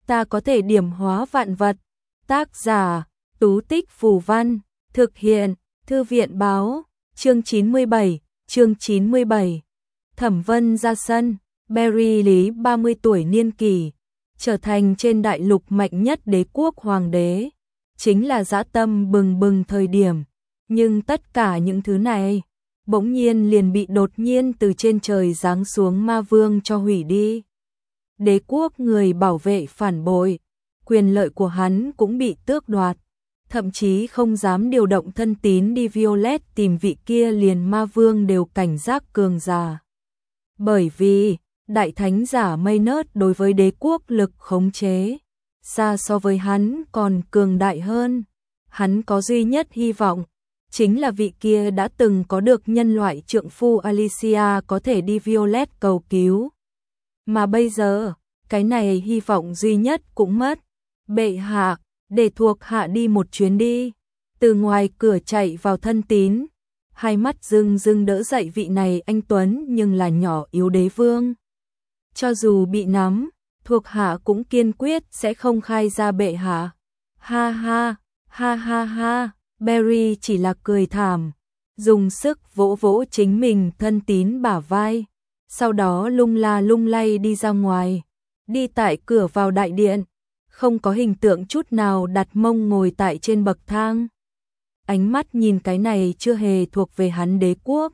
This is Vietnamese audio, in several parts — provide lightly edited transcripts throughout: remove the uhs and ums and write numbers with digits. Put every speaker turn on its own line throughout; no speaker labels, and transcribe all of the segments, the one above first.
ta có thể điểm hóa vạn vật. Tác giả, Tú Tích Phù Văn, thực hiện, Thư viện Báo, chương 97. Thẩm Vân ra sân, Barry Lý 30 tuổi niên kỷ, trở thành trên đại lục mạnh nhất đế quốc hoàng đế, chính là dã tâm bừng bừng thời điểm. Nhưng tất cả những thứ này, bỗng nhiên liền bị đột nhiên từ trên trời giáng xuống ma vương cho hủy đi. Đế quốc người bảo vệ phản bội, quyền lợi của hắn cũng bị tước đoạt, thậm chí không dám điều động thân tín đi Violet tìm vị kia liền ma vương đều cảnh giác cường giả. Bởi vì, đại thánh giả Maynard đối với đế quốc lực khống chế, xa so với hắn còn cường đại hơn. Hắn có duy nhất hy vọng, chính là vị kia đã từng có được nhân loại trượng phu Alicia có thể đi Violet cầu cứu. Mà bây giờ, cái này hy vọng duy nhất cũng mất. Bệ hạ, để thuộc hạ đi một chuyến đi. Từ ngoài cửa chạy vào thân tín, hai mắt rưng rưng đỡ dậy vị này anh tuấn nhưng là nhỏ yếu đế vương. Cho dù bị nắm, thuộc hạ cũng kiên quyết sẽ không khai ra bệ hạ. Ha ha, ha ha ha, Barry chỉ là cười thảm, dùng sức vỗ vỗ chính mình thân tín bả vai, sau đó lung la lung lay đi ra ngoài, đi tại cửa vào đại điện, không có hình tượng chút nào đặt mông ngồi tại trên bậc thang. Ánh mắt nhìn cái này chưa hề thuộc về hắn đế quốc.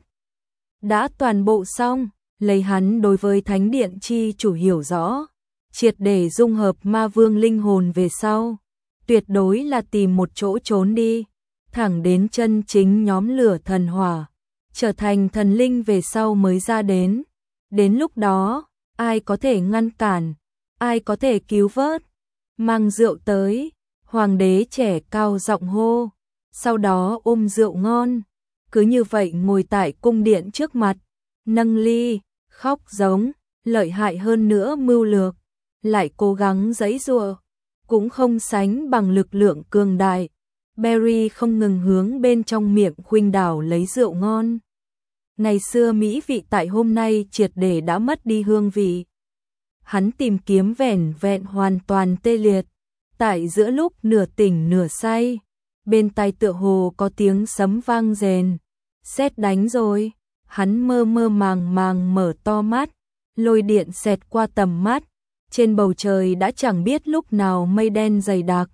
Đã toàn bộ xong, lấy hắn đối với thánh điện chi chủ hiểu rõ, triệt để dung hợp ma vương linh hồn về sau, tuyệt đối là tìm một chỗ trốn đi, thẳng đến chân chính nhóm lửa thần hỏa, trở thành thần linh về sau mới ra đến. Đến lúc đó, ai có thể ngăn cản, ai có thể cứu vớt. Mang rượu tới, hoàng đế trẻ cao giọng hô, sau đó ôm rượu ngon, cứ như vậy ngồi tại cung điện trước mặt, nâng ly, khóc giống, lợi hại hơn nữa mưu lược, lại cố gắng giãy giụa, cũng không sánh bằng lực lượng cường đại. Barry không ngừng hướng bên trong miệng khuynh đảo lấy rượu ngon. Ngày xưa mỹ vị tại hôm nay triệt để đã mất đi hương vị. Hắn tìm kiếm vẻn vẹn hoàn toàn tê liệt, tại giữa lúc nửa tỉnh nửa say, bên tai tựa hồ có tiếng sấm vang rền. Sét đánh rồi, hắn mơ mơ màng màng mở to mắt, lôi điện xẹt qua tầm mắt, trên bầu trời đã chẳng biết lúc nào mây đen dày đặc.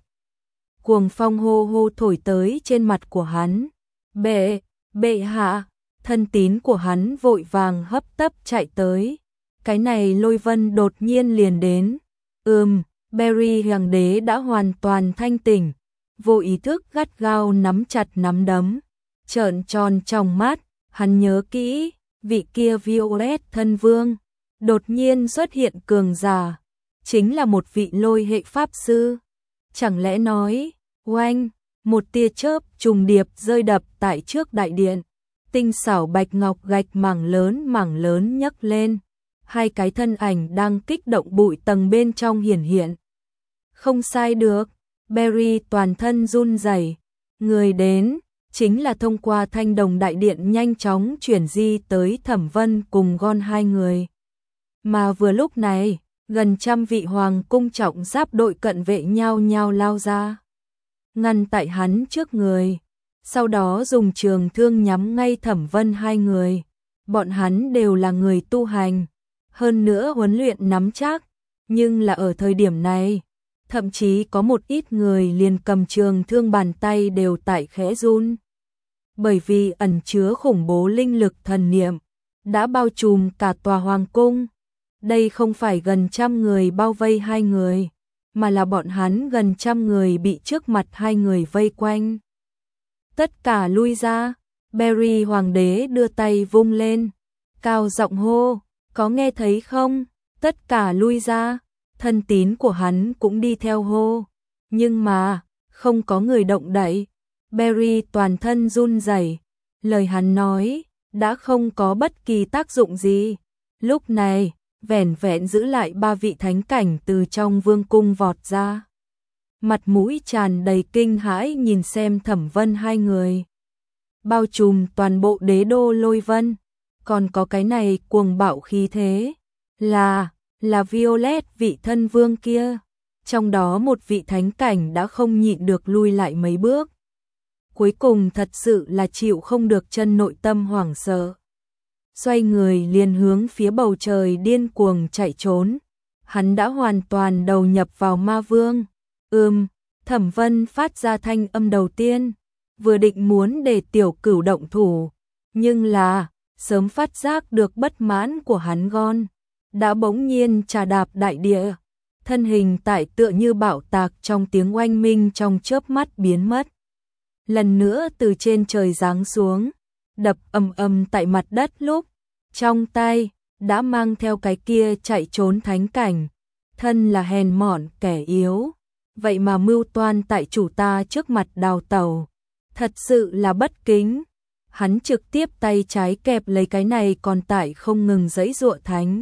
Cuồng phong hô hô thổi tới trên mặt của hắn. Bệ hạ, thân tín của hắn vội vàng hấp tấp chạy tới. Cái này Lôi Vân đột nhiên liền đến. Barry hoàng đế đã hoàn toàn thanh tỉnh, vô ý thức gắt gao nắm chặt nắm đấm, trợn tròn trong mắt, hắn nhớ kỹ, vị kia Violet thân vương, đột nhiên xuất hiện cường giả, chính là một vị lôi hệ pháp sư. Chẳng lẽ nói, oanh, một tia chớp trùng điệp rơi đập tại trước đại điện, tinh xảo bạch ngọc gạch mảng lớn nhấc lên. Hai cái thân ảnh đang kích động bụi tầng bên trong hiển hiện. Không sai được, Barry toàn thân run rẩy. Người đến, chính là thông qua thanh đồng đại điện nhanh chóng chuyển di tới Thẩm Vân cùng Gon hai người. Mà vừa lúc này, gần trăm vị hoàng cung trọng giáp đội cận vệ nhao nhao lao ra, ngăn tại hắn trước người, sau đó dùng trường thương nhắm ngay Thẩm Vân hai người. Bọn hắn đều là người tu hành, hơn nữa huấn luyện nắm chắc, nhưng là ở thời điểm này, thậm chí có một ít người liền cầm trường thương bàn tay đều tại khẽ run. Bởi vì ẩn chứa khủng bố linh lực thần niệm, đã bao trùm cả tòa hoàng cung. Đây không phải gần trăm người bao vây hai người, mà là bọn hắn gần trăm người bị trước mặt hai người vây quanh. Tất cả lui ra, Barry hoàng đế đưa tay vung lên, cao giọng hô, có nghe thấy không? Tất cả lui ra, thân tín của hắn cũng đi theo hô, nhưng mà, không có người động đậy. Barry toàn thân run rẩy, lời hắn nói, đã không có bất kỳ tác dụng gì. Lúc này, vẻn vẹn giữ lại ba vị thánh cảnh từ trong vương cung vọt ra. Mặt mũi tràn đầy kinh hãi nhìn xem Thẩm Vân hai người. Bao trùm toàn bộ đế đô Lôi Vân, còn có cái này cuồng bạo khí thế, là Violet vị thân vương kia. Trong đó một vị thánh cảnh đã không nhịn được lui lại mấy bước. Cuối cùng thật sự là chịu không được chân nội tâm hoảng sợ. Xoay người liền hướng phía bầu trời điên cuồng chạy trốn. Hắn đã hoàn toàn đầu nhập vào ma vương. Thẩm Vân phát ra thanh âm đầu tiên, vừa định muốn để Tiểu Cửu động thủ, nhưng là sớm phát giác được bất mãn của hắn Gon, đã bỗng nhiên trà đạp đại địa, thân hình tại tựa như bạo tạc trong tiếng oanh minh trong chớp mắt biến mất. Lần nữa từ trên trời giáng xuống, đập ầm ầm tại mặt đất lúc, trong tay đã mang theo cái kia chạy trốn thánh cảnh, thân là hèn mọn kẻ yếu, vậy mà mưu toan tại chủ ta trước mặt đào tẩu, thật sự là bất kính. Hắn trực tiếp tay trái kẹp lấy cái này còn tại không ngừng giãy giụa thánh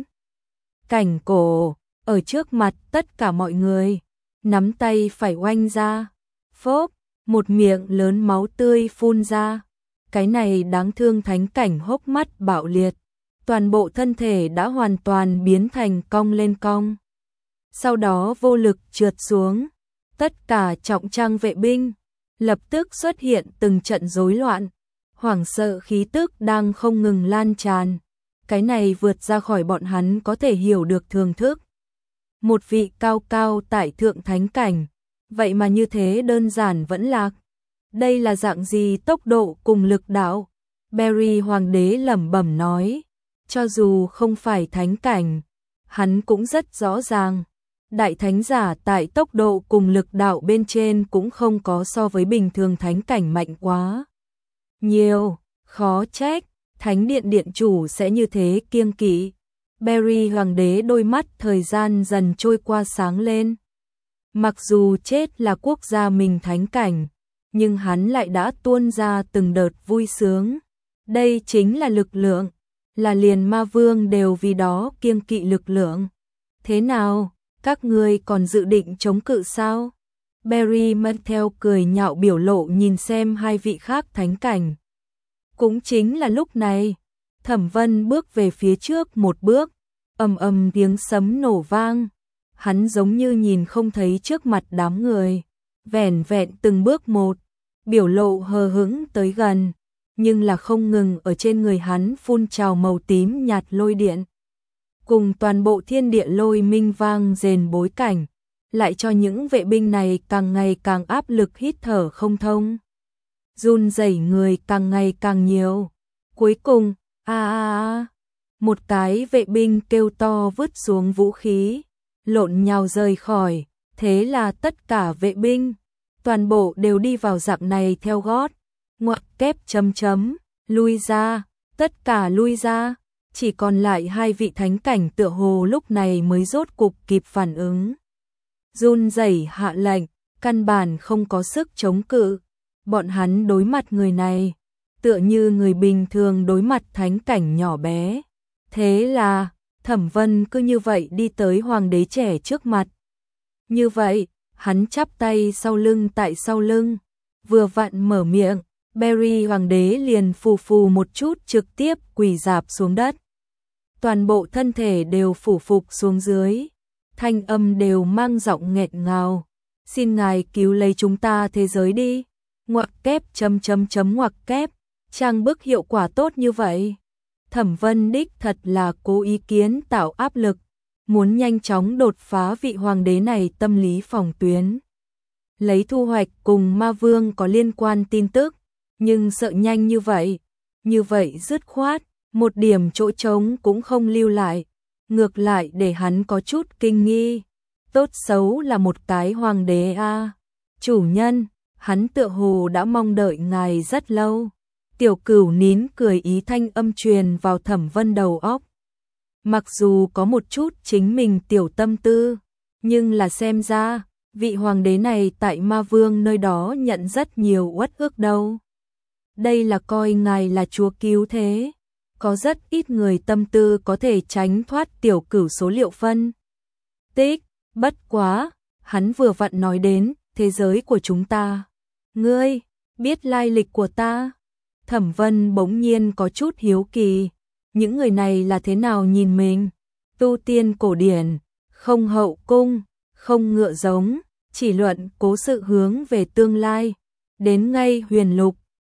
cảnh cổ, ở trước mặt tất cả mọi người, nắm tay phải oanh ra, phốp, một miệng lớn máu tươi phun ra. Cái này đáng thương thánh cảnh hốc mắt bạo liệt, toàn bộ thân thể đã hoàn toàn biến thành cong lên cong. Sau đó vô lực trượt xuống, tất cả trọng trang vệ binh lập tức xuất hiện từng trận rối loạn, hoảng sợ khí tức đang không ngừng lan tràn. Cái này vượt ra khỏi bọn hắn có thể hiểu được thưởng thức. Một vị cao cao tại thượng thánh cảnh, vậy mà như thế đơn giản vẫn lạc. Đây là dạng gì tốc độ cùng lực đạo? Barry Hoàng đế lẩm bẩm nói, cho dù không phải thánh cảnh, hắn cũng rất rõ ràng. Đại thánh giả tại tốc độ cùng lực đạo bên trên cũng không có so với bình thường thánh cảnh mạnh quá nhiều, khó trách thánh điện điện chủ sẽ như thế kiêng kỵ. Barry Hoàng đế đôi mắt thời gian dần trôi qua sáng lên. Mặc dù chết là quốc gia mình thánh cảnh, nhưng hắn lại đã tuôn ra từng đợt vui sướng. Đây chính là lực lượng, là liền ma vương đều vì đó kiêng kỵ lực lượng. Thế nào, các ngươi còn dự định chống cự sao? Barry mang theo cười nhạo biểu lộ nhìn xem hai vị khác thánh cảnh. Cũng chính là lúc này, Thẩm Vân bước về phía trước một bước, ầm ầm tiếng sấm nổ vang. Hắn giống như nhìn không thấy trước mặt đám người, vẻn vẹn từng bước một, biểu lộ hờ hững tới gần, nhưng là không ngừng ở trên người hắn phun trào màu tím nhạt lôi điện. Cùng toàn bộ thiên địa lôi minh vang rền bối cảnh, lại cho những vệ binh này càng ngày càng áp lực hít thở không thông. Run rẩy người càng ngày càng nhiều. Cuối cùng, một cái vệ binh kêu to vứt xuống vũ khí, lộn nhào rời khỏi, thế là tất cả vệ binh, toàn bộ đều đi vào dạng này theo gót, ngoặc kép lui ra, tất cả lui ra, chỉ còn lại hai vị thánh cảnh tựa hồ lúc này mới rốt cục kịp phản ứng. Run rẩy hạ lệnh, căn bản không có sức chống cự, bọn hắn đối mặt người này, tựa như người bình thường đối mặt thánh cảnh nhỏ bé. Thế là, Thẩm Vân cứ như vậy đi tới hoàng đế trẻ trước mặt. Như vậy, hắn chắp tay sau lưng tại sau lưng, vừa vặn mở miệng, Barry Hoàng đế liền phù phù một chút trực tiếp quỳ rạp xuống đất. Toàn bộ thân thể đều phủ phục xuống dưới, thanh âm đều mang giọng nghẹn ngào. Xin ngài cứu lấy chúng ta thế giới đi. Ngoặc kép ngoặc kép, trang bức hiệu quả tốt như vậy. Thẩm Vân đích thật là cố ý kiến tạo áp lực, muốn nhanh chóng đột phá vị hoàng đế này tâm lý phòng tuyến. Lấy thu hoạch cùng ma vương có liên quan tin tức, nhưng sợ nhanh như vậy dứt khoát, một điểm chỗ trống cũng không lưu lại, ngược lại để hắn có chút kinh nghi. Tốt xấu là một cái hoàng đế a, chủ nhân, hắn tựa hồ đã mong đợi ngài rất lâu. Tiểu Cửu nín cười ý thanh âm truyền vào Thẩm Vân đầu óc. Mặc dù có một chút chính mình tiểu tâm tư, nhưng là xem ra, vị hoàng đế này tại ma vương nơi đó nhận rất nhiều uất ức đâu. Đây là coi ngài là chúa cứu thế. Có rất ít người tâm tư có thể tránh thoát Tiểu Cửu số liệu phân tích, bất quá, hắn vừa vặn nói đến thế giới của chúng ta. Ngươi, biết lai lịch của ta? Thẩm Vân bỗng nhiên có chút hiếu kỳ, những người này là thế nào nhìn mình? Tu tiên cổ điển, không hậu cung, không ngựa giống, chỉ luận cố sự hướng về tương lai. Đến ngay Huyền Lục,